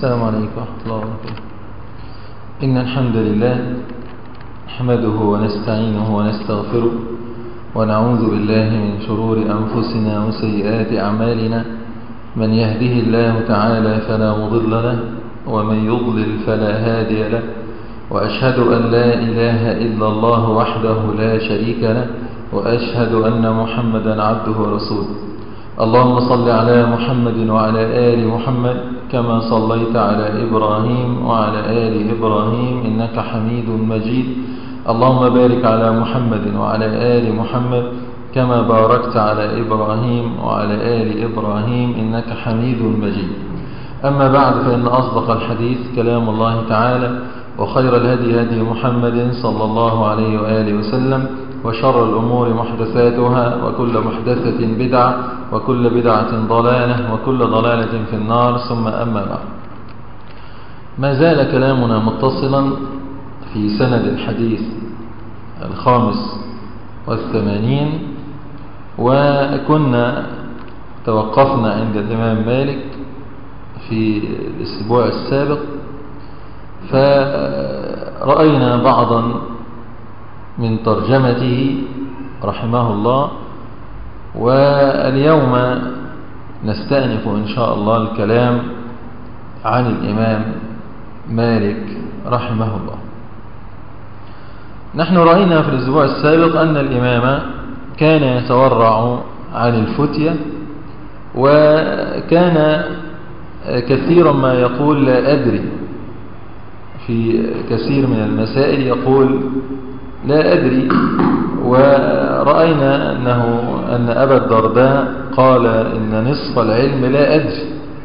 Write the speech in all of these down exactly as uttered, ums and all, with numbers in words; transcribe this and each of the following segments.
السلام عليكم ورحمة الله وبركاته. إن الحمد لله نحمده ونستعينه ونستغفره ونعوذ بالله من شرور أنفسنا وسيئات أعمالنا. من يهده الله تعالى فلا مضل له ومن يضلل فلا هادي له، وأشهد أن لا إله إلا الله وحده لا شريك له، وأشهد أن محمدا عبده ورسوله. اللهم صل على محمد وعلى آل محمد كما صليت على إبراهيم وعلى آل إبراهيم إنك حميد مجيد. اللهم بارك على محمد وعلى آل محمد كما باركت على إبراهيم وعلى آل إبراهيم إنك حميد مجيد. أما بعد، فإن أصدق الحديث كلام الله تعالى، وخير الهدي هدي محمد صلى الله عليه وآله وسلم، وشر الأمور محدثاتها، وكل محدثة بدعة، وكل بدعة ضلالة، وكل ضلالة في النار. ثم أما بعد، ما زال كلامنا متصلا في سند الحديث الخامس والثمانين، وكنا توقفنا عند الإمام مالك في الأسبوع السابق، فرأينا بعضا من ترجمته رحمه الله، واليوم نستأنف إن شاء الله الكلام عن الإمام مالك رحمه الله. نحن رأينا في الأسبوع السابق أن الإمام كان يتورع عن الفتية، وكان كثيرا ما يقول لا أدري. في كثير من المسائل يقول لا أدري. ورأينا أنه أن أبا الدرداء قال إن نصف العلم لا أدري،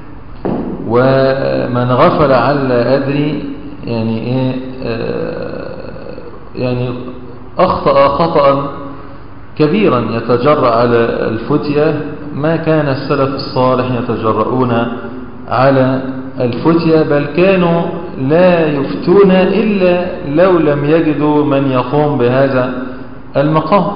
ومن غفل عن لا أدري يعني إيه آه يعني أخطأ خطأ كبيرا يتجرأ على الفتية. ما كان السلف الصالح يتجرؤون على الفتية، بل كانوا لا يفتون إلا لو لم يجدوا من يقوم بهذا المقام.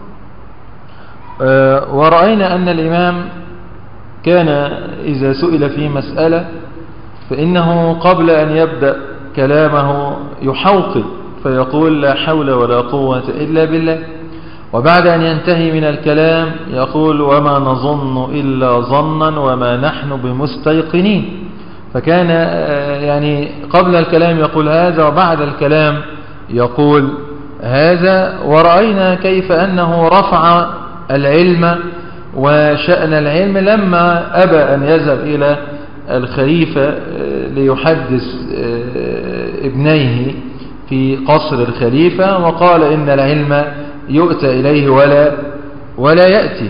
ورأينا أن الإمام كان إذا سئل في مسألة فإنه قبل أن يبدأ كلامه يحوقل فيقول لا حول ولا قوة إلا بالله، وبعد أن ينتهي من الكلام يقول وما نظن إلا ظنا وما نحن بمستيقنين. فكان يعني قبل الكلام يقول هذا، وبعد الكلام يقول هذا. ورأينا كيف أنه رفع العلم وشأن العلم لما أبى أن يذهب إلى الخليفة ليحدث ابنيه في قصر الخليفة، وقال إن العلم يؤتى إليه ولا ولا يأتي.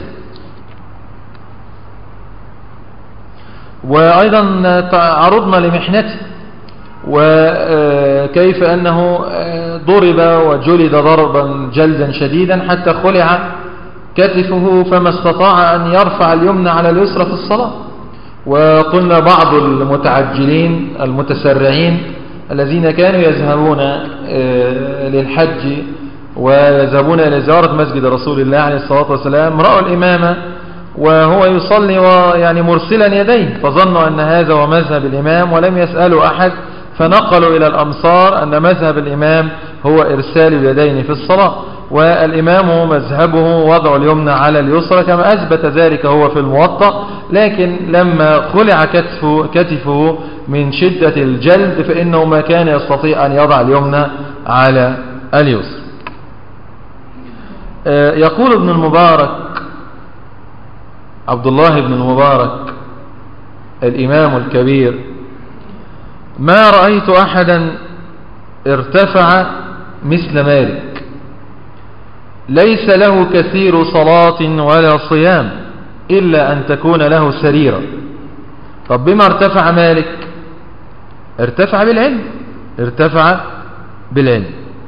وأيضا عرضنا لمحنته، وكيف أنه ضرب وجلد ضربا جلدا شديدا حتى خلع كتفه، فما استطاع أن يرفع اليمنى على اليسرى في الصلاة. وقلنا بعض المتعجلين المتسرعين الذين كانوا يذهبون للحج ويذهبون إلى زيارة مسجد رسول الله عليه الصلاة والسلام رأوا الإمام وهو يصلي ويعني مرسلا يديه، فظنوا أن هذا هو مذهب الإمام ولم يسألوا أحد، فنقلوا إلى الأمصار أن مذهب الإمام هو إرسال اليدين في الصلاة، والإمام مذهبه وضع اليمنى على اليسرى كما أثبت ذلك هو في الموطأ. لكن لما خلع كتفه, كتفه من شدة الجلد فإنه ما كان يستطيع أن يضع اليمنى على اليسرى. يقول ابن المبارك عبد الله بن المبارك الإمام الكبير ما رأيت أحدا ارتفع مثل مالك، ليس له كثير صلاة ولا صيام إلا أن تكون له سريرة. طب بما ارتفع مالك؟ ارتفع بالعلم، ارتفع بالعلم.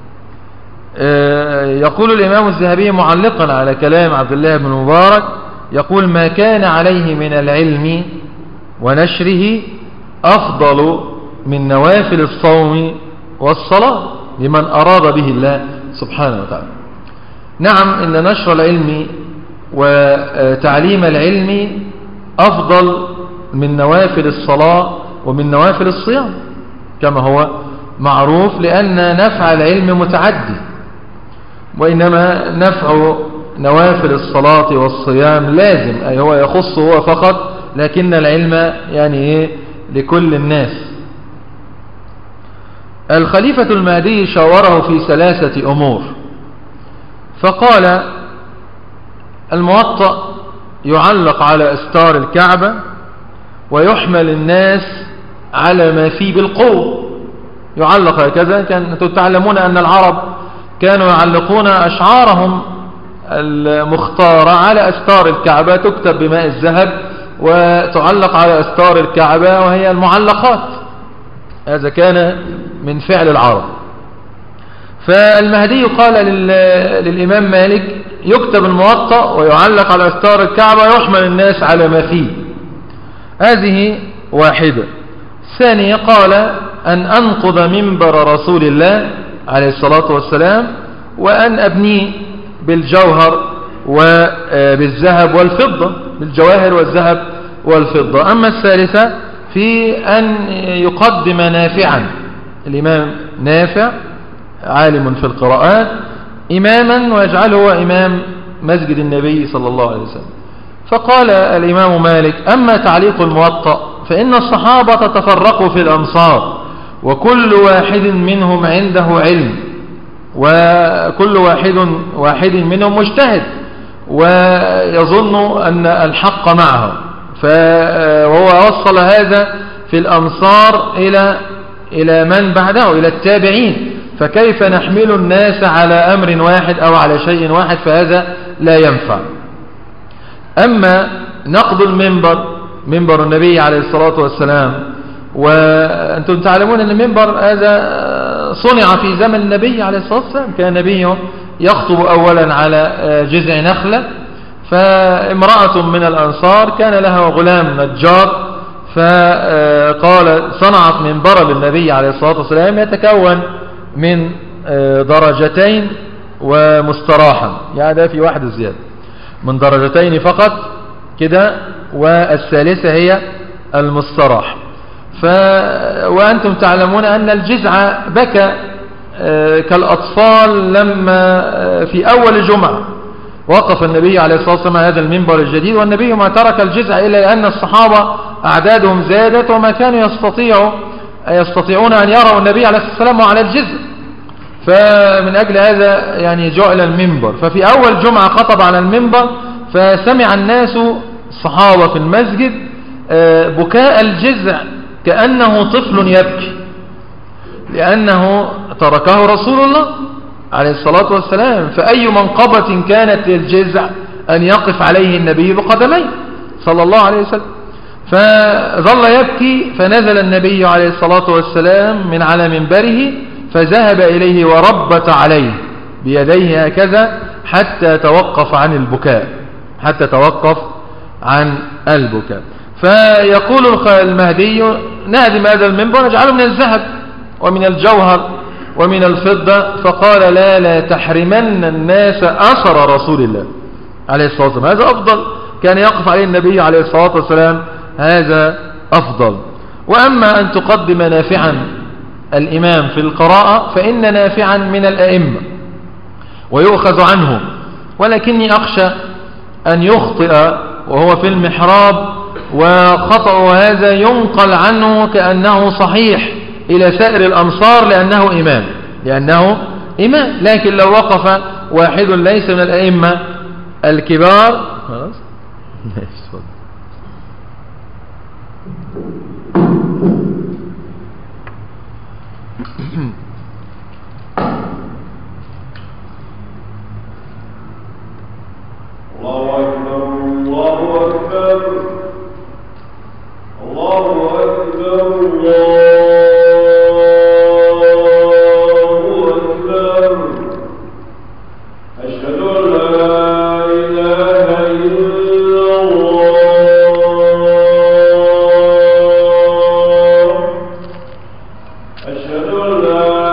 يقول الإمام الذهبي معلقا على كلام عبد الله بن المبارك، يقول ما كان عليه من العلم ونشره أفضل من نوافل الصوم والصلاة لمن أراد به الله سبحانه وتعالى. نعم، إن نشر العلم وتعليم العلم أفضل من نوافل الصلاة ومن نوافل الصيام كما هو معروف، لأن نفع العلم متعدي، وإنما نفع نوافل الصلاة والصيام لازم، أي هو يخص هو فقط، لكن العلم يعني إيه لكل الناس. الخليفة المهدي شاوره في ثلاثة أمور، فقال الموطأ يعلق على أستار الكعبة ويحمل الناس على ما فيه بالقوة، يعلق هكذا. كان تعلمون أن العرب كانوا يعلقون أشعارهم المختارة على أستار الكعبة، تكتب بماء الذهب وتعلق على أستار الكعبة وهي المعلقات، هذا كان من فعل العرب. فالمهدي قال للإمام مالك يكتب الموطأ ويعلق على أستار الكعبة ويحمل الناس على ما فيه، هذه واحدة. ثانية قال أن أنقض منبر رسول الله عليه الصلاة والسلام وأن أبنيه بالجوهر وبالذهب والفضة، بالجواهر والذهب والفضة. أما الثالثة في أن يقدم نافعا، الإمام نافع عالم في القراءات، إماما ويجعله هو إمام مسجد النبي صلى الله عليه وسلم. فقال الإمام مالك أما تعليق الموطأ فإن الصحابة تفرقوا في الأمصار وكل واحد منهم عنده علم، وكل واحد واحد منهم مجتهد ويظن أن الحق معه، فهو وصل هذا في الأمصار إلى إلى من بعده، إلى التابعين. فكيف نحمل الناس على أمر واحد أو على شيء واحد؟ فهذا لا ينفع. أما نقض المنبر، منبر النبي عليه الصلاة والسلام، وأنتم تعلمون أن المنبر هذا صنع في زمن النبي عليه الصلاة والسلام، كان النبي يخطب أولا على جذع نخلة، فامرأة من الأنصار كان لها غلام نجار، فقال صنعت منبر للنبي عليه الصلاة والسلام يتكون من درجتين ومستراحا، يعني ده في واحد زيادة من درجتين فقط كده، والثالثة هي المستراح. ف... وأنتم تعلمون أن الجذع بكى كالأطفال لما في أول جمعة وقف النبي عليه الصلاة والسلام هذا المنبر الجديد، والنبي ما ترك الجذع إلا لأن الصحابة أعدادهم زادت وما كانوا يستطيعوا يستطيعون أن يروا النبي عليه الصلاة والسلام على الجذع، فمن أجل هذا يعني جعل المنبر. ففي أول جمعة خطب على المنبر، فسمع الناس الصحابة في المسجد بكاء الجذع كأنه طفل يبكي، لأنه تركه رسول الله عليه الصلاة والسلام، فأي منقبة كانت للجذع أن يقف عليه النبي بقدميه صلى الله عليه وسلم. فظل يبكي، فنزل النبي عليه الصلاة والسلام من على منبره فذهب إليه وربت عليه بيديه هكذا حتى توقف عن البكاء، حتى توقف عن البكاء. فيقول المهدي نهدم هذا المنبر نجعله من الذهب ومن الجوهر ومن الفضة. فقال لا لا تحرمن الناس أثر رسول الله عليه الصلاة والسلام، هذا أفضل، كان يقف عليه النبي عليه الصلاة والسلام، هذا أفضل. وأما أن تقدم نافعا الإمام في القراءة فإن نافعا من الأئمة ويؤخذ عنه، ولكني أخشى أن يخطئ وهو في المحراب، وخطأ هذا ينقل عنه كأنه صحيح إلى سائر الأمصار لأنه إمام، لأنه إمام. لكن لو وقف واحد ليس من الأئمة الكبار خلاص الله أكبر الله أكبر الله أكبر الله أكبر أشهد أن لا إله إلا الله أشهد أن لا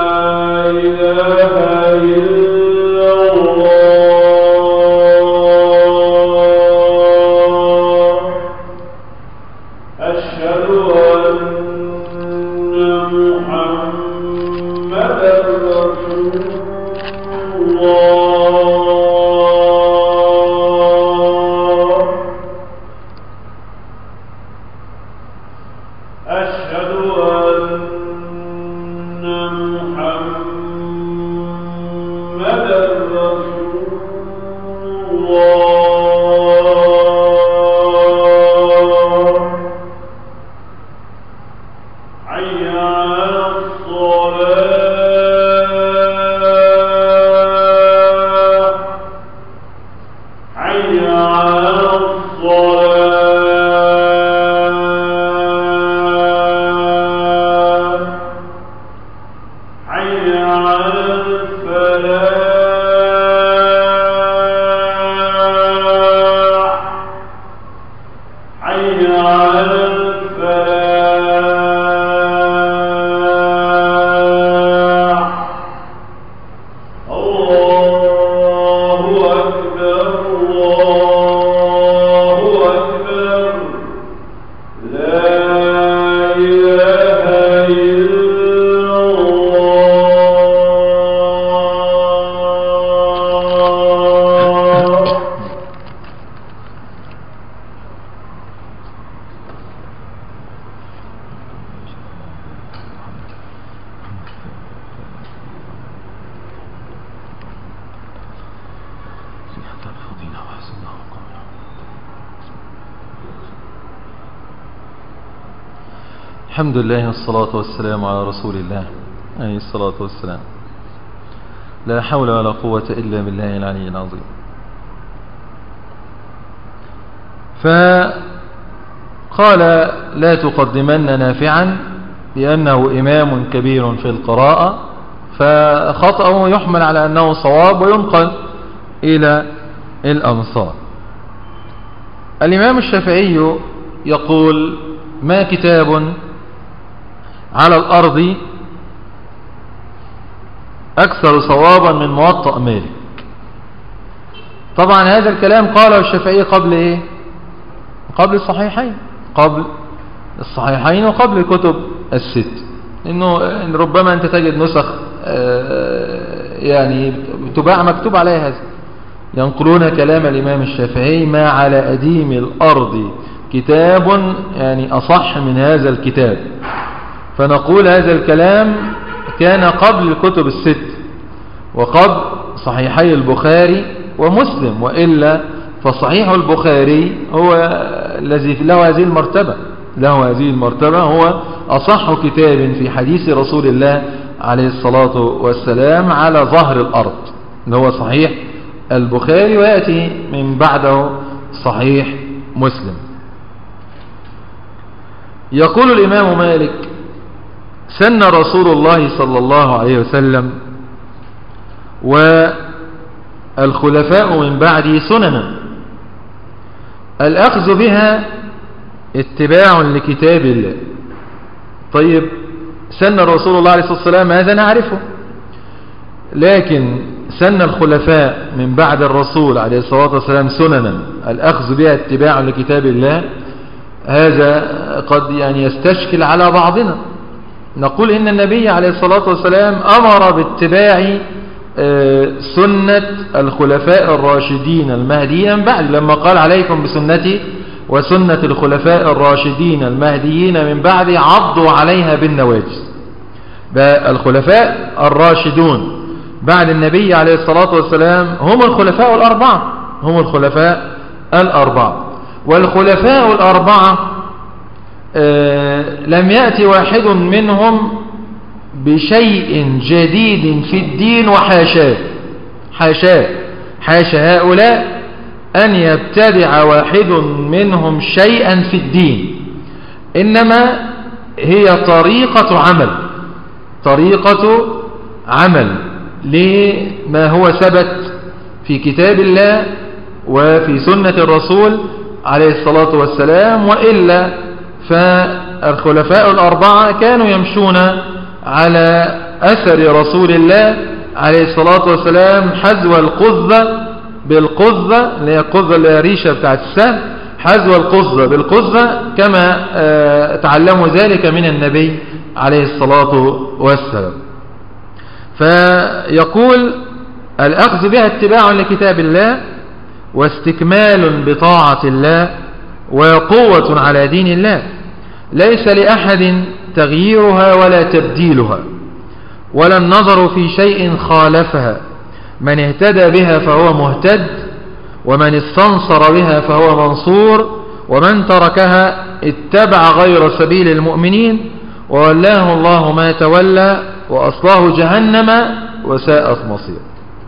الحمد لله والصلاة والسلام على رسول الله عليه الصلاة والسلام. لا حول ولا قوة إلا بالله العلي العظيم. فقال لا تقدمن نافعا لأنه إمام كبير في القراءة، فخطأه يحمل على أنه صواب وينقل إلى الأمصار. الإمام الشافعي يقول ما كتاب على الأرض أكثر صوابا من موطأ مالك. طبعا هذا الكلام قاله الشافعي قبل إيه؟ قبل الصحيحين، قبل الصحيحين وقبل الكتب الست. إنه ربما أنت تجد نسخ يعني تباع مكتوب عليها هذا، ينقلون كلام الإمام الشافعي ما على أديم الأرض كتاب يعني أصح من هذا الكتاب. فنقول هذا الكلام كان قبل الكتب الست وقبل صحيحي البخاري ومسلم، وإلا فصحيح البخاري هو الذي له هذه المرتبة، له هذه المرتبة هو أصح كتاب في حديث رسول الله عليه الصلاة والسلام على ظهر الأرض، اللي هو صحيح البخاري، ويأتي من بعده صحيح مسلم. يقول الإمام مالك سن رسول الله صلى الله عليه وسلم والخلفاء من بعده سننا الأخذ بها اتباع لكتاب الله. طيب سن رسول الله عليه الصلاة والسلام هذا نعرفه، لكن سن الخلفاء من بعد الرسول عليه الصلاة والسلام سننا الأخذ بها اتباع لكتاب الله، هذا قد يعني يستشكل على بعضنا. نقول إن النبي عليه الصلاة والسلام أمر باتباع سنة الخلفاء الراشدين المهديين بعد، لما قال عليكم بسنتي وسنة الخلفاء الراشدين المهديين من بعد عضوا عليها بالنواجذ. الخلفاء الراشدون بعد النبي عليه الصلاة والسلام هم الخلفاء الأربعة، هم الخلفاء الأربعة. والخلفاء الأربعة لم يأتي واحد منهم بشيء جديد في الدين وحاشاه، حاشاه حاشا هؤلاء أن يبتدع واحد منهم شيئا في الدين، إنما هي طريقة عمل، طريقة عمل لما هو ثبت في كتاب الله وفي سنة الرسول عليه الصلاة والسلام. وإلا فالخلفاء الأربعة كانوا يمشون على أثر رسول الله عليه الصلاة والسلام حذو القذة بالقذة، اللي هي القذة اللي هي ريشة بتاعت السهم، حذو القذة بالقذة كما تعلموا ذلك من النبي عليه الصلاة والسلام. فيقول الأخذ بها اتباع لكتاب الله واستكمال بطاعة الله وقوة على دين الله، ليس لأحد تغييرها ولا تبديلها ولا النظر في شيء خالفها. من اهتدى بها فهو مهتد، ومن استنصر بها فهو منصور، ومن تركها اتبع غير سبيل المؤمنين وولاه الله ما تولى وأصلاه جهنم وساءت مصير.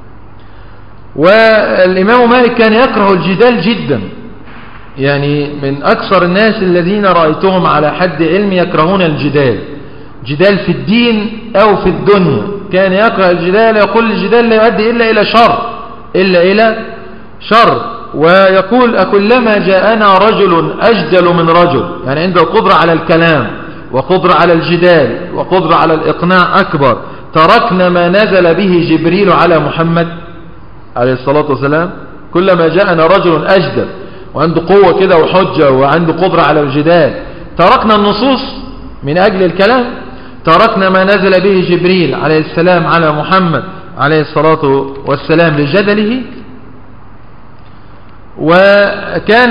والإمام مالك كان يكره الجدال جدا، يعني من أكثر الناس الذين رأيتهم على حد علم يكرهون الجدال، جدال في الدين أو في الدنيا. كان يكره الجدال، يقول الجدال لا يؤدي إلا إلى شر، إلا إلى شر. ويقول أكلما جاءنا رجل أجدل من رجل، يعني عنده قدرة على الكلام وقدرة على الجدال وقدرة على الإقناع أكبر، تركنا ما نزل به جبريل على محمد عليه الصلاة والسلام. كلما جاءنا رجل أجدل وعنده قوة كده وحجة وعنده قدرة على الجدال، تركنا النصوص من أجل الكلام، تركنا ما نزل به جبريل عليه السلام على محمد عليه الصلاة والسلام لجدله. وكان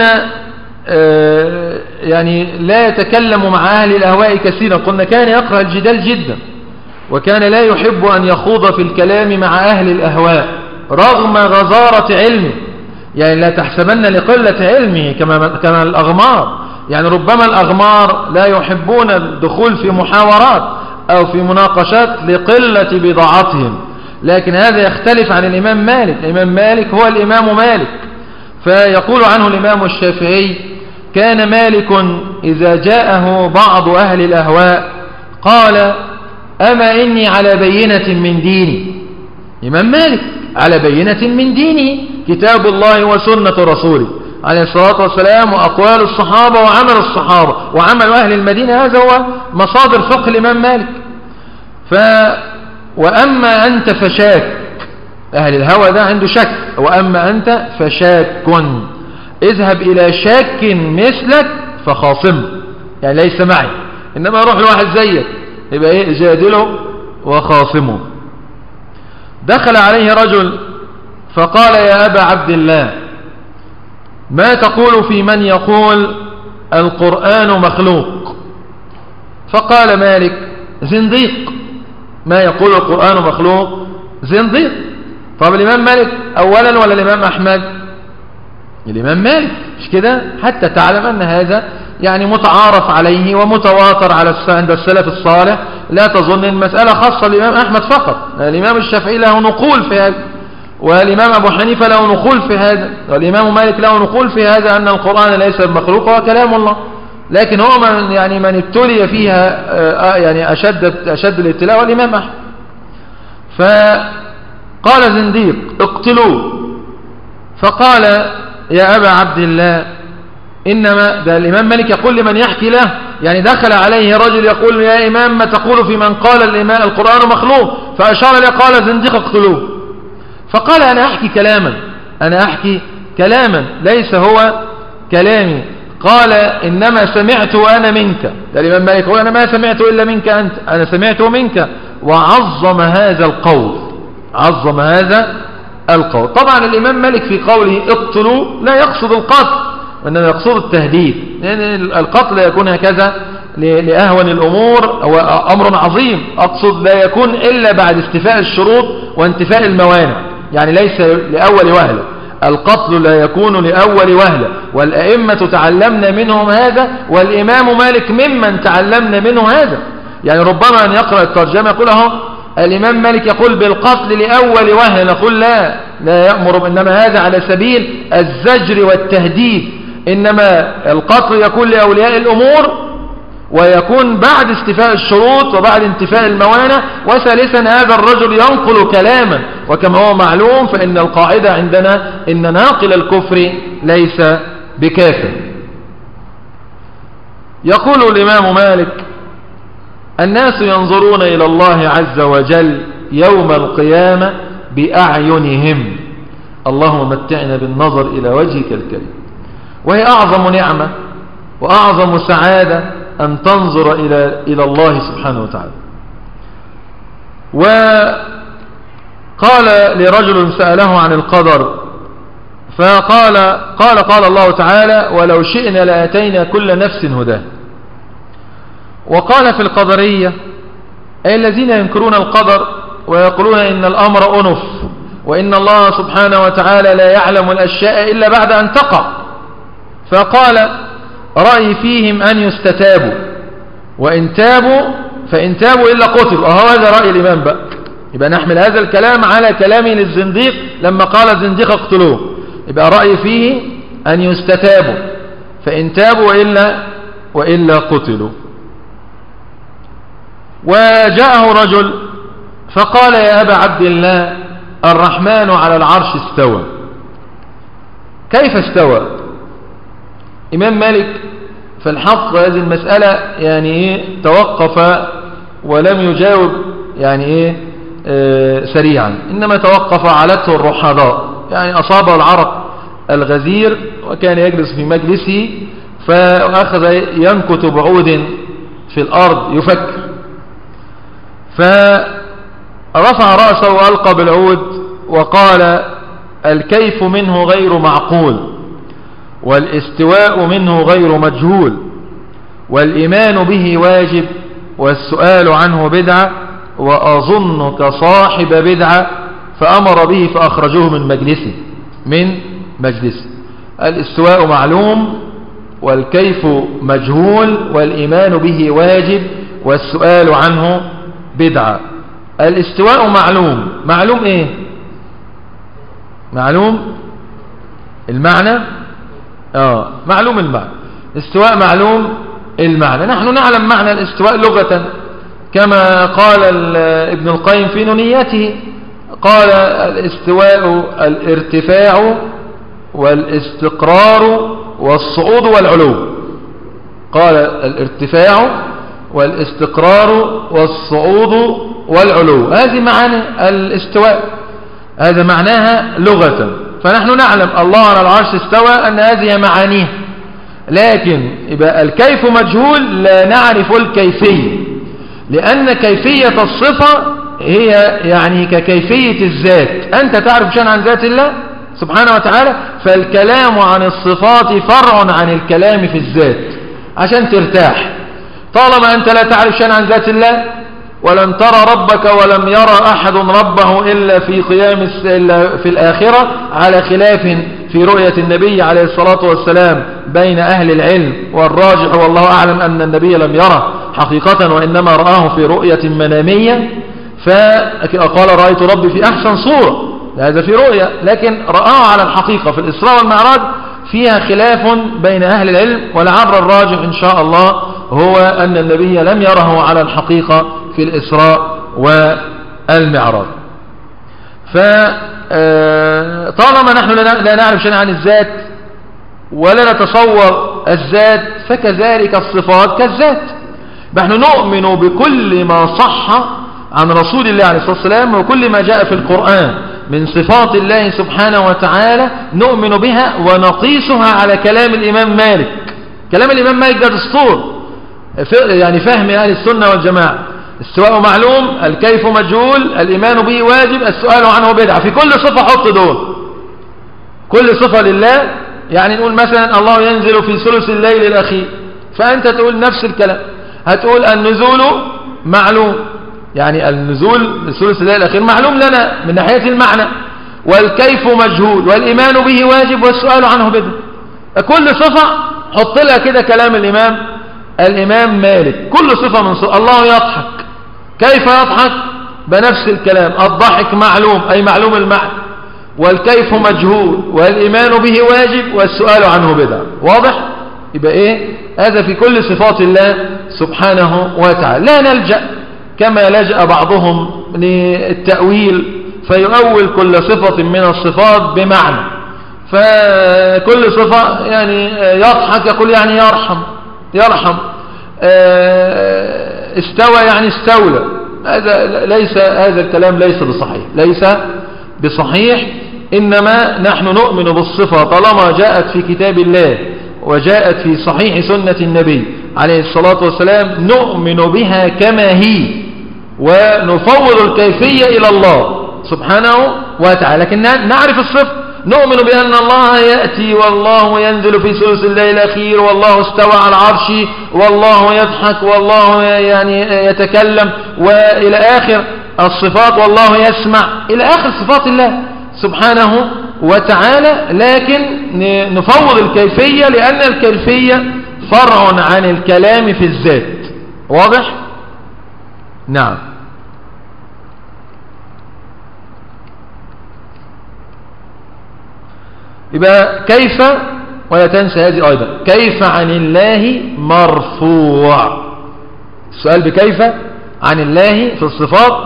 يعني لا يتكلم مع أهل الأهواء كثيرا، قلنا كان يقرأ الجدال جدا، وكان لا يحب أن يخوض في الكلام مع أهل الأهواء رغم غزارة علمه، يعني لا تحسبن لقلة علمه كما كما الأغمار، يعني ربما الأغمار لا يحبون الدخول في محاورات أو في مناقشات لقلة بضاعتهم، لكن هذا يختلف عن الإمام مالك. الإمام مالك هو الإمام مالك، فيقول عنه الإمام الشافعي: كان مالك إذا جاءه بعض أهل الأهواء قال: أما إني على بينة من ديني. إمام مالك على بينة من دينه، كتاب الله وسنة رسوله عليه الصلاة والسلام وأقوال الصحابة وعمل الصحابة وعمل أهل المدينة، هذا هو مصادر فقه الإمام مالك. ف وأما أنت فشاك، أهل الهوى ده عنده شك، وأما أنت فشاك، اذهب إلى شاك مثلك فخاصمه، يعني ليس معي، إنما روح لواحد زيك يبقى إيه؟ جادله وخاصمه. دخل عليه رجل فقال: يا أبا عبد الله، ما تقول في من يقول القرآن مخلوق؟ فقال مالك: زنديق، ما يقول القرآن مخلوق زنديق. طب الإمام مالك أولا ولا الإمام أحمد؟ الإمام مالك، مش كده؟ حتى تعلم أن هذا يعني متعارف عليه ومتواتر على عند السلف الصالح، لا تظن المسألة خاصة الإمام أحمد فقط، الإمام الشافعي له نقول في هذا، والإمام أبو حنيفة له نقول في هذا، والإمام مالك له نقول في هذا، أن القرآن ليس بمخلوق هو كلام الله، لكن هو من يعني من ابتلي فيها يعني أشد أشد الابتلاء والإمام أحمد. فقال: زنديق، اقتلوه. فقال: يا أبا عبد الله، إنما ده الإمام مالك يقول لمن يحكي له، يعني دخل عليه رجل يقول: يا إمام ما تقول في من قال الإمام القرآن مخلوق؟ فأشار لي قال: زنديق اقتلوه. فقال: أنا أحكي كلاما، أنا أحكي كلاما ليس هو كلامي. قال: إنما سمعت أنا منك. ده الإمام مالك يقول: أنا ما سمعت إلا منك أنت، أنا سمعته منك. وعظم هذا القول، عظم هذا القول. طبعا الإمام مالك في قوله اقتلوا لا يقصد القتل، وإنما يقصد التهديد، لأن يعني القتل يكون هكذا لأهون الأمور، هو أمر عظيم، أقصد لا يكون إلا بعد استيفاء الشروط وانتفاء الموانع، يعني ليس لأول وهلة، القتل لا يكون لأول وهلة، والأئمة تعلمنا منهم هذا، والإمام مالك ممن تعلمنا منه هذا. يعني ربما أن يقرأ الترجمة يقول اهو الإمام مالك يقول بالقتل لأول وهلة، نقول لا، لا يأمر، إنما هذا على سبيل الزجر والتهديد، إنما القتل يكون لأولياء الأمور، ويكون بعد استيفاء الشروط وبعد انتفاء الموانع. وثالثا هذا الرجل ينقل كلاما، وكما هو معلوم فإن القاعدة عندنا إن ناقل الكفر ليس بكافر. يقول الإمام مالك: الناس ينظرون إلى الله عز وجل يوم القيامة بأعينهم، اللهم متعنا بالنظر إلى وجهك الكريم، وهي أعظم نعمة وأعظم سعادة أن تنظر إلى إلى الله سبحانه وتعالى. وقال لرجل سأله عن القدر فقال قال قال الله تعالى: ولو شئنا لأتينا كل نفس هداه. وقال في القدرية: أي الذين ينكرون القدر ويقولون إن الأمر أنف، وإن الله سبحانه وتعالى لا يعلم الأشياء إلا بعد أن تقع. فقال: رأي فيهم أن يستتابوا، وإن تابوا فإن تابوا إلا قتلوا. أهو هذا رأي الإمام بقى، يبقى نحمل هذا الكلام على كلامه للزنديق لما قال الزنديق اقتلوه، يبقى رأي فيه أن يستتابوا، فإن تابوا وإلا, وإلا قتلوا. وجاءه رجل فقال: يا أبا عبد الله، الرحمن على العرش استوى. كيف استوى؟ إمام مالك في الحق هذه المسألة يعني إيه توقف ولم يجاوب يعني إيه آه سريعا، إنما توقف علته الرحضاء، يعني أصابه العرق الغزير وكان يجلس في مجلسه فأخذ ينكت بعود في الأرض يفكر، فرفع رأسه وألقى بالعود وقال: الكيف منه غير معقول، والاستواء منه غير مجهول، والإيمان به واجب، والسؤال عنه بدعة، وأظنك صاحب بدعة. فأمر به فأخرجوه من مجلسه من مجلسه. الاستواء معلوم، والكيف مجهول، والإيمان به واجب، والسؤال عنه بدعة. الاستواء معلوم. معلوم ايه؟ معلوم المعنى. اه معلوم المعنى. استواء معلوم المعنى. نحن نعلم معنى الاستواء لغة كما قال ابن القيم في نونيته، قال: الاستواء الارتفاع والاستقرار والصعود والعلو. قال: الارتفاع والاستقرار والصعود والعلو، هذه معاني الاستواء، هذا معناها لغة. فنحن نعلم الله على العرش استوى أن هذه معانيه، لكن يبقى الكيف مجهول، لا نعرف الكيفية، لأن كيفية الصفة هي يعني ككيفية الذات. أنت تعرف شيئا عن ذات الله سبحانه وتعالى، فالكلام عن الصفات فرع عن الكلام في الذات عشان ترتاح. طالما أنت لا تعرف شيئا عن ذات الله، ولم ترى ربك ولم يرى أحد ربه إلا في قيام إلا في الآخرة، على خلاف في رؤية النبي عليه الصلاة والسلام بين أهل العلم، والراجح والله أعلم أن النبي لم يره حقيقة وإنما رآه في رؤية منامية، فقال: رأيت ربي في أحسن صورة، هذا في رؤية، لكن رآه على الحقيقة في الإسراء والمعراج فيها خلاف بين أهل العلم، ولعل الراجح إن شاء الله هو أن النبي لم يره على الحقيقة في الإسراء والمعراج. فطالما نحن لا نعرف شيئا عن الذات ولا نتصور الذات، فكذلك الصفات كالذات. نحن نؤمن بكل ما صح عن رسول الله عليه الصلاة والسلام، وكل ما جاء في القرآن من صفات الله سبحانه وتعالى نؤمن بها ونقيسها على كلام الإمام مالك. كلام الإمام مالك ده دستور يعني فهم أهل السنة والجماعة. السواء معلوم، الكيف مجهول، الإيمان به واجب، السؤال عنه بدعة. في كل صفة حط دول، كل صفة لله. يعني نقول مثلا الله ينزل في ثلث الليل الأخير، فأنت تقول نفس الكلام، هتقول النزول معلوم، يعني النزول ثلث الليل الأخير معلوم لنا من ناحية المعنى، والكيف مجهول، والإيمان به واجب، والسؤال عنه بدعة. كل صفة حط لها كده كلام الإمام الإمام مالك. كل صفة من صفة. الله يضحك، كيف يضحك؟ بنفس الكلام، الضحك معلوم أي معلوم المعنى، والكيف مجهول، والإيمان به واجب، والسؤال عنه بدعة. واضح؟ يبقى إيه؟ هذا في كل صفات الله سبحانه وتعالى. لا نلجأ كما لجأ بعضهم للتأويل فيؤول كل صفة من الصفات بمعنى، فكل صفة يعني يضحك يقول يعني يرحم يرحم، استوى يعني استولى. هذا ليس، هذا الكلام ليس بصحيح، ليس بصحيح. إنما نحن نؤمن بالصفة طالما جاءت في كتاب الله وجاءت في صحيح سنة النبي عليه الصلاة والسلام، نؤمن بها كما هي، ونفوض الكيفية إلى الله سبحانه وتعالى. لكن نعرف الصفة، نؤمن بأن الله يأتي، والله ينزل في ثلث الليل الأخير، والله استوى على العرش، والله يضحك، والله يعني يتكلم، وإلى آخر الصفات، والله يسمع، إلى آخر صفات الله سبحانه وتعالى. لكن نفوض الكيفية لأن الكيفية فرع عن الكلام في الذات. واضح؟ نعم. يبقى كيف، ولا تنسى هذه أيضا، كيف عن الله مرفوع. السؤال بكيف عن الله في الصفات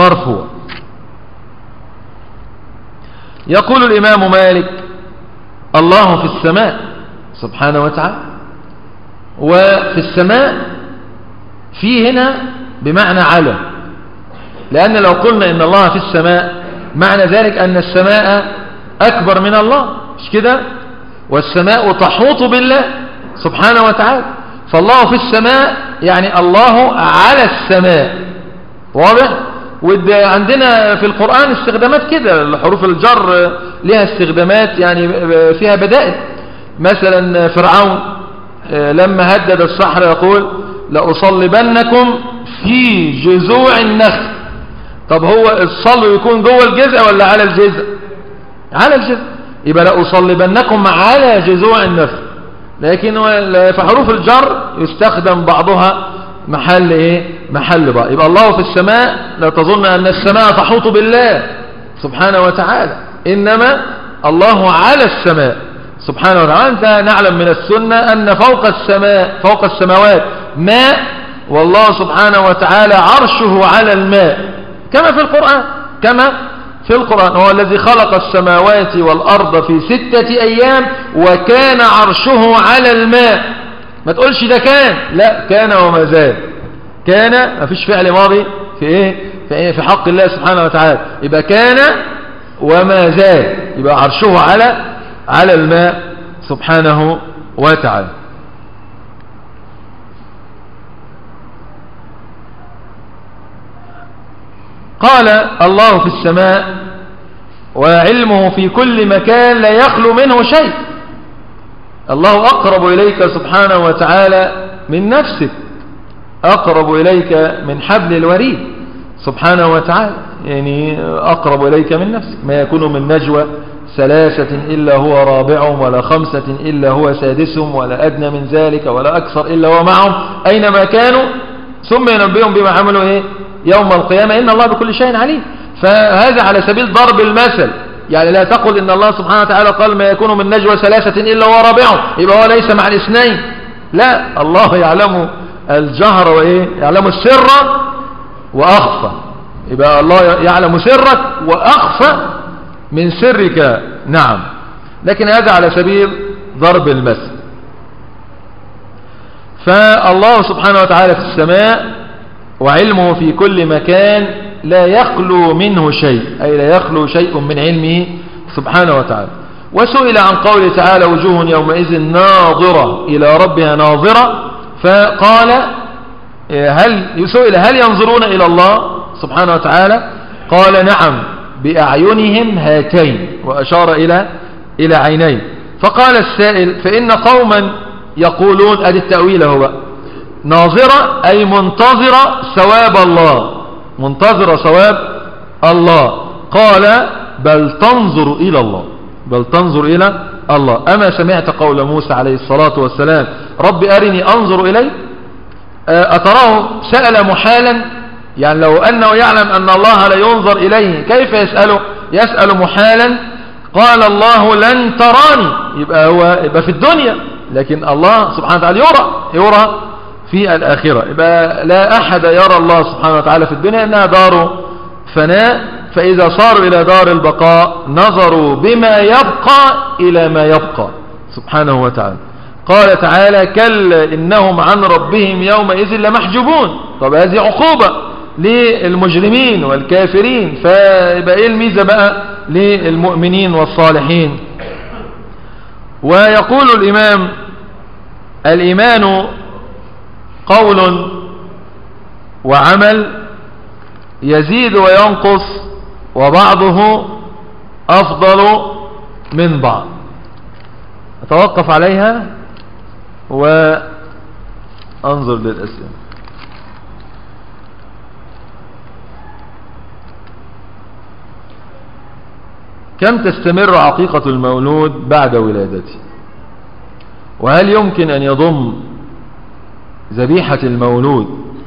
مرفوع. يقول الإمام مالك الله في السماء سبحانه وتعالى. وفي السماء في هنا بمعنى على، لأن لو قلنا إن الله في السماء معنى ذلك أن السماء أكبر من الله، مش كده؟ والسماء تحوط بالله سبحانه وتعالى، فالله في السماء يعني الله على السماء. واضح؟ وعندنا في القرآن استخدامات كده، حروف الجر لها استخدامات يعني فيها بدائل. مثلا فرعون لما هدد السحرة يقول لأصلبنكم في جذوع النخل. طب هو الصلب يكون جوه الجذع ولا على الجذع؟ على الجذع، يبقى لأصلبنكم على جذوع النخل. لكن في حروف الجر يستخدم بعضها محل ايه؟ محل بعض. يبقى الله في السماء لا تظن أن السماء تحوط بالله سبحانه وتعالى، إنما الله على السماء سبحانه وتعالى. أنت نعلم من السنة أن فوق السماء فوق السماوات ماء، والله سبحانه وتعالى عرشه على الماء كما في القرآن، كما في القرآن هو الذي خلق السماوات والأرض في ستة أيام وكان عرشه على الماء. ما تقولش ده كان، لا، كان وما زال. كان ما فيش فعل ماضي في ايه في ايه في حق الله سبحانه وتعالى، يبقى كان وما زال، يبقى عرشه على على الماء سبحانه وتعالى. قال الله في السماء وعلمه في كل مكان لا يخلو منه شيء. الله أقرب إليك سبحانه وتعالى من نفسك، أقرب إليك من حبل الوريد سبحانه وتعالى، يعني أقرب إليك من نفسك. ما يكون من نجوى ثلاثة إلا هو رابعهم ولا خمسة إلا هو سادسهم ولا أدنى من ذلك ولا أكثر إلا هو معهم أينما كانوا ثم ينبئهم بما عملوا إيه يوم القيامة إن الله بكل شيء عليم. فهذا على سبيل ضرب المثل، يعني لا تقل إن الله سبحانه وتعالى قال ما يكون من نجوى ثلاثة إلا هو رابعهم، يبقى هو ليس مع الاثنين. لا، الله يعلم الجهر وإيه، يعلم السر وأخفى. يبقى الله يعلم سرك وأخفى من سرك، نعم، لكن هذا على سبيل ضرب المثل. فالله سبحانه وتعالى في السماء وعلمه في كل مكان لا يخلو منه شيء، أي لا يخلو شيء من علمه سبحانه وتعالى. وسئل عن قوله تعالى وجوه يومئذ ناظرة إلى ربها ناظرة، فقال هل يسئل هل ينظرون إلى الله سبحانه وتعالى؟ قال نعم بأعينهم هاتين، وأشار إلى إلى عينين. فقال السائل فإن قوما يقولون أدي التأويل هو ناظرة أي منتظرة ثواب الله، منتظرة ثواب الله. قال بل تنظر إلى الله، بل تنظر إلى الله. أما سمعت قول موسى عليه الصلاة والسلام رب أرني أنظر إليك؟ أتراه سأل محالا، يعني لو أنه يعلم أن الله لا ينظر إليه كيف يسأله؟ يسأل محالا. قال الله لن تراني، يبقى هو يبقى في الدنيا، لكن الله سبحانه وتعالى يرى يرى في الآخرة. يبقى لا أحد يرى الله سبحانه وتعالى في الدنيا، إنها دار فناء، فإذا صاروا إلى دار البقاء نظروا بما يبقى إلى ما يبقى سبحانه وتعالى. قال تعالى كلا إنهم عن ربهم يومئذ لمحجوبون. طب هذه عقوبة للمجرمين والكافرين، فيبقى إيه الميزة بقى للمؤمنين والصالحين؟ ويقول الإمام الإيمان قول وعمل يزيد وينقص وبعضه أفضل من بعض. أتوقف عليها وأنظر للأسئلة. كم تستمر عقيقة المولود بعد ولادته؟ وهل يمكن أن يضم ذبيحة المولود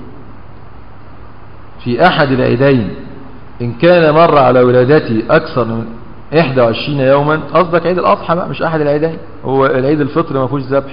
في أحد العيدين إن كان مر على ولادته أكثر من إحدى وعشرين يوما؟ قصدك عيد الأضحى بقى، مش أحد العيدين، هو العيد الفطر ما فيهوش ذبح.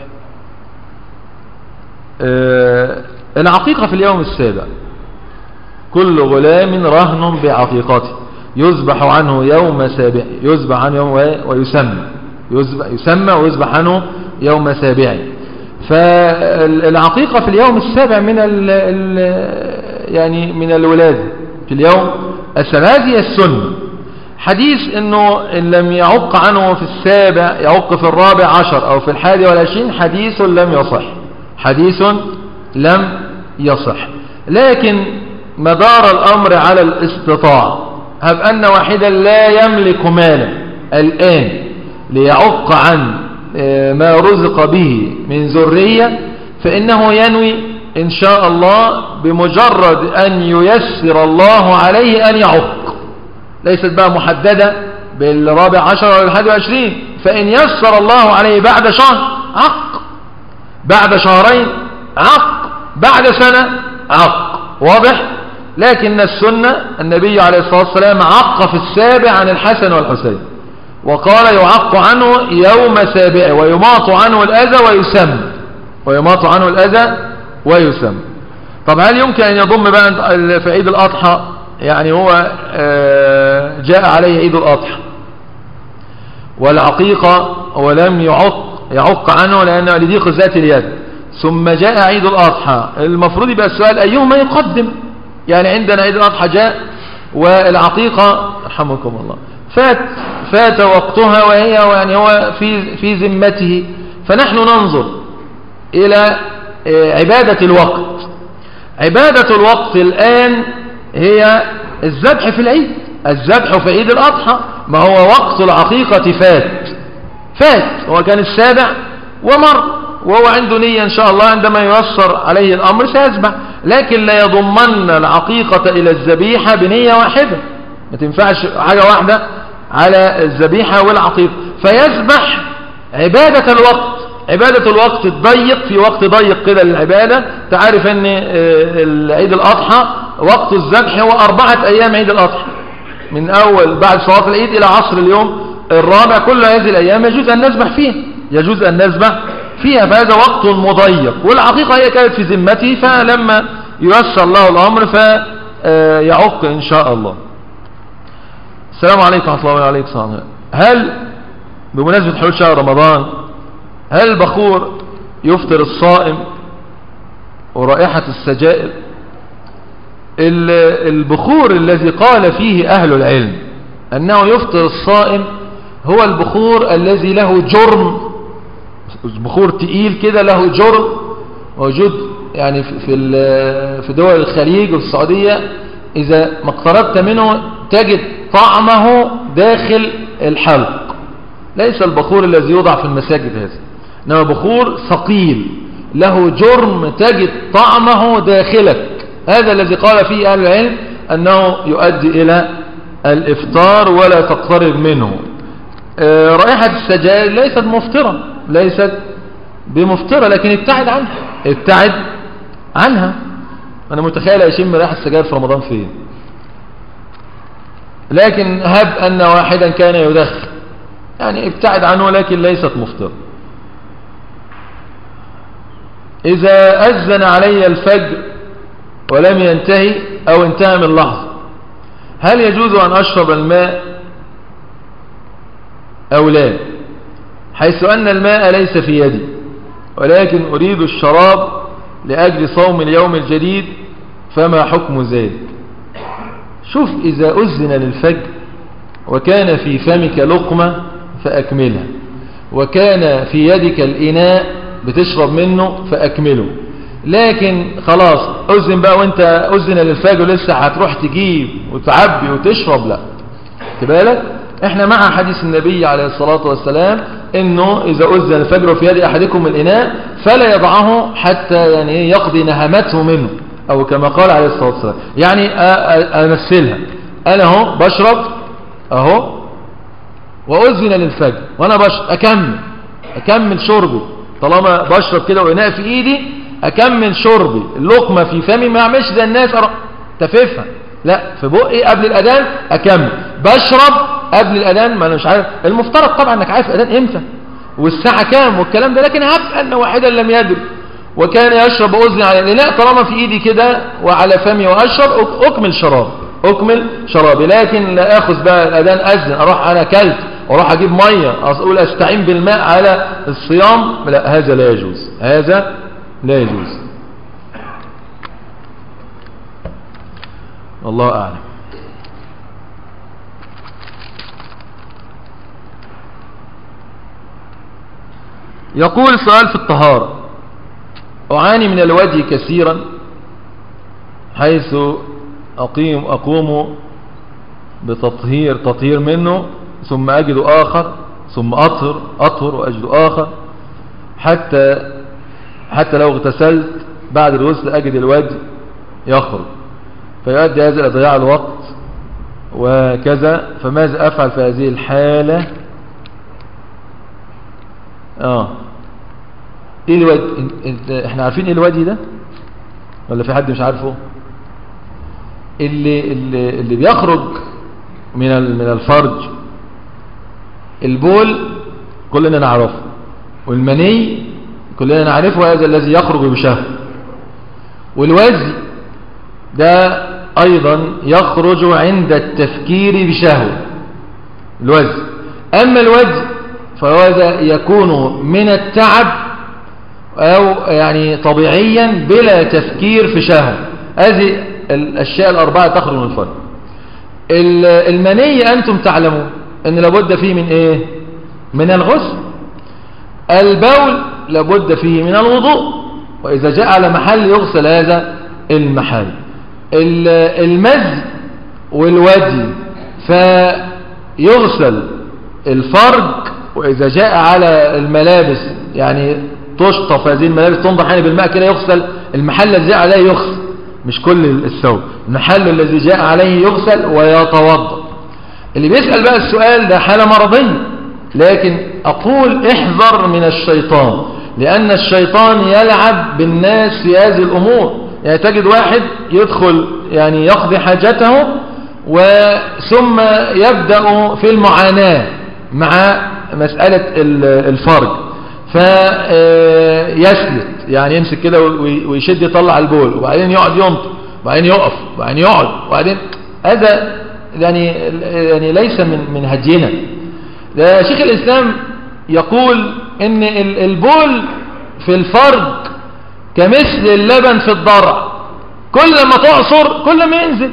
أه العقيقة في اليوم السابع، كل غلام رهن بعقيقته، يذبح عنه يوم سابع، يذبح عنه يوم ويسمى يسمى ويذبح عنه يوم سابعه. فالعقيقة في اليوم السابع من ال ال يعني من الولادة في اليوم السابع، هذه السنة. حديث انه ان لم يعق عنه في السابع يعق في الرابع عشر او في الحادي والعشرين، حديث لم يصح، حديث لم يصح. لكن مدار الامر على الاستطاعة. هب ان واحدا لا يملك مالا الان ليعق عن ما رزق به من ذرية، فإنه ينوي إن شاء الله بمجرد أن ييسر الله عليه أن يعق، ليست بقى محددة بالرابع عشر أو الحادي وعشرين. فإن يسر الله عليه بعد شهر عق، بعد شهرين عق، بعد سنة عق، واضح. لكن السنة النبي عليه الصلاة والسلام عق في السابع عن الحسن والحسين، وقال يعق عنه يوم سابعه ويماط عنه الأذى ويسم، ويماط عنه الأذى ويسم. طب هل يمكن أن يضم بقى في عيد الأضحى؟ يعني هو جاء عليه عيد الأضحى والعقيقة ولم يعق يعق عنه لأنه لضيق ذات اليد، ثم جاء عيد الأضحى، المفروض يبقى السؤال أيهما يقدم؟ يعني عندنا عيد الأضحى جاء والعقيقة رحمكم الله فات فات وقتها وهي يعني هو في في ذمته، فنحن ننظر إلى عبادة الوقت. عبادة الوقت الآن هي الذبح في العيد، الذبح في عيد الأضحى. ما هو وقت العقيقة فات فات هو كان السابع ومر، وهو عنده نية إن شاء الله عندما ييسر عليه الأمر سيذبح، لكن لا يضمن العقيقة إلى الذبيحة بنية واحدة، ما تنفعش حاجة واحدة على الذبيحة والعقيقة، فيذبح عبادة الوقت. عبادة الوقت تضيق، في وقت ضيق كده للعبادة. تعرف ان عيد الأضحى وقت الذبح هو أربعة أيام عيد الأضحى، من أول بعد صلاة العيد إلى عصر اليوم الرابع، كل هذه الأيام يجوز أن نذبح فيها، يجوز أن نذبح فيها، فهذا وقت مضيق. والعقيقة هي كانت في ذمته، فلما ييسر الله الأمر فيعق إن شاء الله. السلام عليكم ورحمة الله وبركاته. هل بمناسبة حلول شهر رمضان هل البخور يفطر الصائم ورائحة السجائر؟ البخور الذي قال فيه أهل العلم أنه يفطر الصائم هو البخور الذي له جرم، بخور تقيل كده له جرم، موجود يعني في في دول الخليج وفي السعودية، إذا ما اقتربت منه تجد طعمه داخل الحلق. ليس البخور الذي يوضع في المساجد هذا، إنما بخور ثقيل له جرم تجد طعمه داخلك، هذا الذي قال فيه أهل العلم أنه يؤدي إلى الإفطار ولا تقترب منه. رائحة السجائر ليست مفطرة، ليست بمفطرة، لكن ابتعد عنها، ابتعد عنها. أنا متخيل يشم رائحة السجائر في رمضان فين، لكن هب أن واحدا كان يدخن يعني ابتعد عنه، لكن ليست مفطرة. إذا أذن علي الفجر ولم ينتهي أو انتهى من لحظة، هل يجوز أن أشرب الماء أو لا؟ حيث أن الماء ليس في يدي، ولكن أريد الشراب لأجل صوم اليوم الجديد، فما حكم ذلك؟ شوف، إذا أذن للفجر وكان في فمك لقمة فأكملها، وكان في يدك الإناء بتشرب منه فأكمله. لكن خلاص أذن بقى وانت أذن للفجر لسه هتروح تجيب وتعبي وتشرب، لا تبالك. احنا مع حديث النبي عليه الصلاة والسلام انه اذا أذن الفجر في يد احدكم الإناء فلا يضعه حتى يعني يقضي نهمته منه، او كما قال عليه الصلاة والسلام. يعني امثلها، انا اهو بشرب اهو وأذن للفجر وانا بشرب، اكمل اكمل شربي، طالما بشرب كده وإناء في ايدي اكمل شربي، اللقمة في فمي، ما اعملش زي الناس تففها، لا، في بقي قبل الاذان اكمل، بشرب قبل الاذان، ما انا مش عارف المفترض طبعا انك عارف الاذان امتى والساعة كام والكلام ده، لكن هب ان واحدا لم يدري وكان يشرب أذن على الإناء، طالما في ايدي كده وعلى فمي واشرب اكمل شراب اكمل شرابي، لكن لا اخذ بقى الاذان اذن اروح انا كلت واروح اجيب ميه اقول استعين بالماء على الصيام، لا هذا لا يجوز، هذا لا يجوز. والله اعلم. يقول سؤال في الطهارة: أعاني من الوجه كثيرا حيث أقيم أقوم بتطهير تطهير منه ثم أجد آخر ثم أطهر أطهر وأجد آخر، حتى حتى لو اغتسلت بعد الغسل أجد الوجه يخرج، فيؤدي هذا إلى ضياع الوقت وكذا، فماذا أفعل في هذه الحالة؟ اه ايه الوجه؟ احنا عارفين ايه الوجه ده ولا في حد مش عارفه؟ اللي اللي, اللي بيخرج من من الفرج، البول كلنا نعرفه، والمني كلنا نعرفه، هذا الذي يخرج بشهوة، والوجه ده ايضا يخرج عند التفكير بشهوة الوجه. اما الوجه فهذا يكون من التعب أو يعني طبيعيا بلا تفكير في شهوة. هذه الأشياء الأربعة تخرج من الفرج. المني أنتم تعلمون أن لابد فيه من إيه؟ من الغسل. البول لابد فيه من الوضوء، وإذا جاء على محل يغسل هذا المحل. المزي والودي فيغسل الفرج، وإذا جاء على الملابس يعني تشطف هذه الملابس تنضح يعني بالماء كده، يغسل المحل الذي جاء عليه يغسل، مش كل الثوب، المحل الذي جاء عليه يغسل ويتوضأ. اللي بيسأل بقى السؤال ده حالة مرضية، لكن أقول احذر من الشيطان، لأن الشيطان يلعب بالناس في هذه الأمور. يعني تجد واحد يدخل يعني يقضي حاجته وثم يبدأ في المعاناة مع مسألة الفرج، فيسلت يعني يمسك كده ويشد يطلع البول، وبعدين يقعد ينطق، وبعدين يقف، وبعدين يقعد، وبعدين هذا يعني يعني ليس من من هدينا. ده شيخ الإسلام يقول ان البول في الفرج كمثل اللبن في الضرع، كل ما تعصر كل ما ينزل.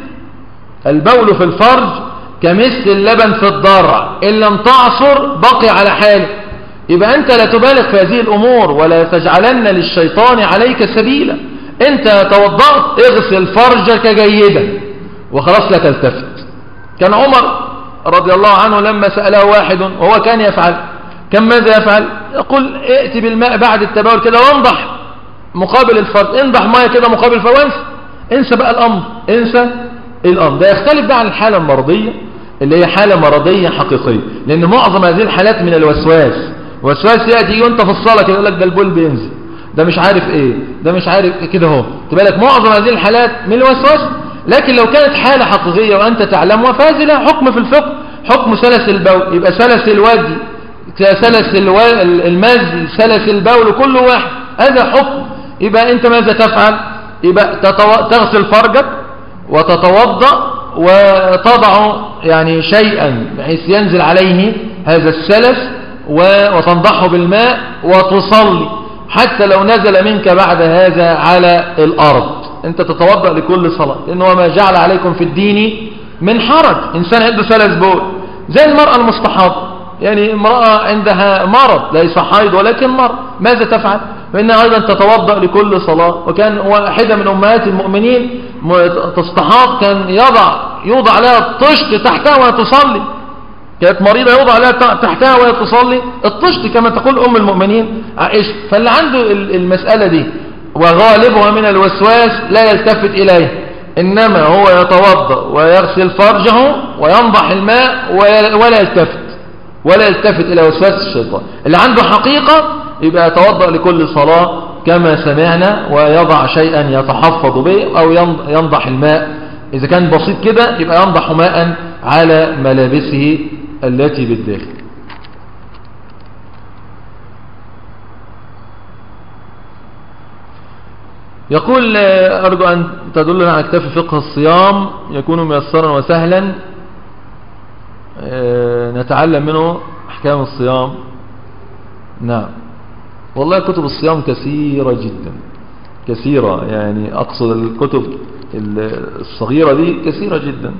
البول في الفرج كمثل اللبن في الضرع، إن لم تعصر بقي على حاله. يبقى أنت لا تبالغ في هذه الأمور، ولا تجعلن للشيطان عليك سبيلا. أنت توضأت اغسل فرجك جيدا وخلاص لا تلتفت. كان عمر رضي الله عنه لما سأله واحد وهو كان يفعل، كان ماذا يفعل؟ يقول ائتي بالماء بعد التبول كده وانضح مقابل الفرج، انضح ماء كده مقابل الفرج وانسى، انسى بقى الأمر، انسى الأمر. ده يختلف بقى عن الحالة المرضية اللي هي حالة مرضية حقيقية، لأن معظم هذه الحالات من الوسواس. وسواس يأتي وانت في الصلاة كده يقول لك ده البول بينزل، ده مش عارف ايه، ده مش عارف كده اهو، تبقى لك معظم هذه الحالات من الوسواس. لكن لو كانت حالة حقيقية وأنت تعلمها فهذه لها حكم في الفقه، حكم سلس البول. يبقى سلس الودي سلس المزي سلس البول كل واحد هذا حكم. يبقى أنت ماذا تفعل؟ يبقى تغسل فرجك وتتوضأ وتضع يعني شيئا بحيث ينزل عليه هذا السلس وتنضحه بالماء وتصلي، حتى لو نزل منك بعد هذا على الأرض أنت تتوضأ لكل صلاة، لأنه ما جعل عليكم في الدين من حرج. إنسان عنده سلس بول زي المرأة المستحاضة، يعني امرأة عندها مرض ليس حيض ولكن مرض، ماذا تفعل؟ فإنها أيضا تتوضأ لكل صلاة. وكان واحدة من أمهات المؤمنين تستحاض كان يضع يوضع لها الطشت تحتها وهي تصلي، كانت مريضة يوضع لها تحتها وهي تصلي الطشت كما تقول أم المؤمنين عائشة. فاللي عنده المسألة دي وغالبها من الوسواس لا يلتفت إليه، إنما هو يتوضأ ويغسل فرجه وينضح الماء ولا يلتفت ولا يلتفت إلى وسواس الشيطان. اللي عنده حقيقة يبقى يتوضأ لكل صلاة كما سمعنا، ويضع شيئا يتحفظ به أو ينضح الماء. إذا كان بسيط كده يبقى ينضح ماء على ملابسه التي بالداخل. يقول أرجو أن تدلنا على كتاب فقه الصيام يكون ميسرا وسهلا. نتعلم منه أحكام الصيام. نعم والله كتب الصيام كثيرة جدا، كثيرة، يعني أقصد الكتب الصغيرة دي كثيرة جدا.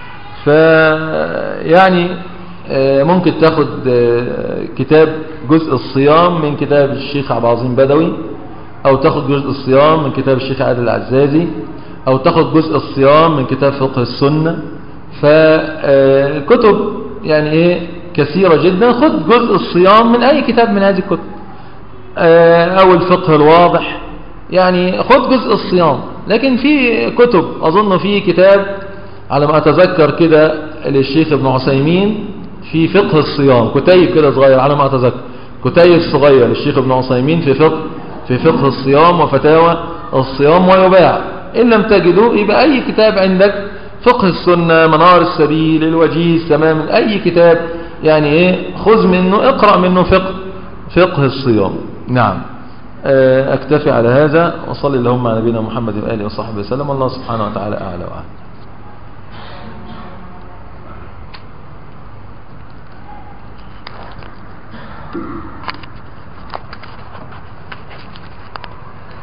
فيعني ممكن تاخد كتاب جزء الصيام من كتاب الشيخ عبد العظيم بدوي، أو تاخد جزء الصيام من كتاب الشيخ عادل العزازي، أو تاخد جزء الصيام من كتاب فقه السنة. فكتب يعني إيه كثيرة جدا. خد جزء الصيام من أي كتاب من هذه الكتب، أو الفقه الواضح، يعني خد جزء الصيام. لكن في كتب، أظن في كتاب على ما أتذكر كده للشيخ ابن عثيمين في فقه الصيام، كتيب كده صغير على ما أتذكر، كتيب صغير للشيخ ابن عثيمين في فقه في فقه الصيام وفتاوى الصيام، ويباع. إن لم تجدوا يبقى أي كتاب عندك، فقه السنة، منار السبيل، الوجيز، تمام، أي كتاب يعني إيه خذ منه، اقرأ منه فقه فقه الصيام. نعم. أكتفي على هذا، وصلي اللهم على نبينا محمد وآله وصحبه وسلم. الله سبحانه وتعالى أعلى وأعلم.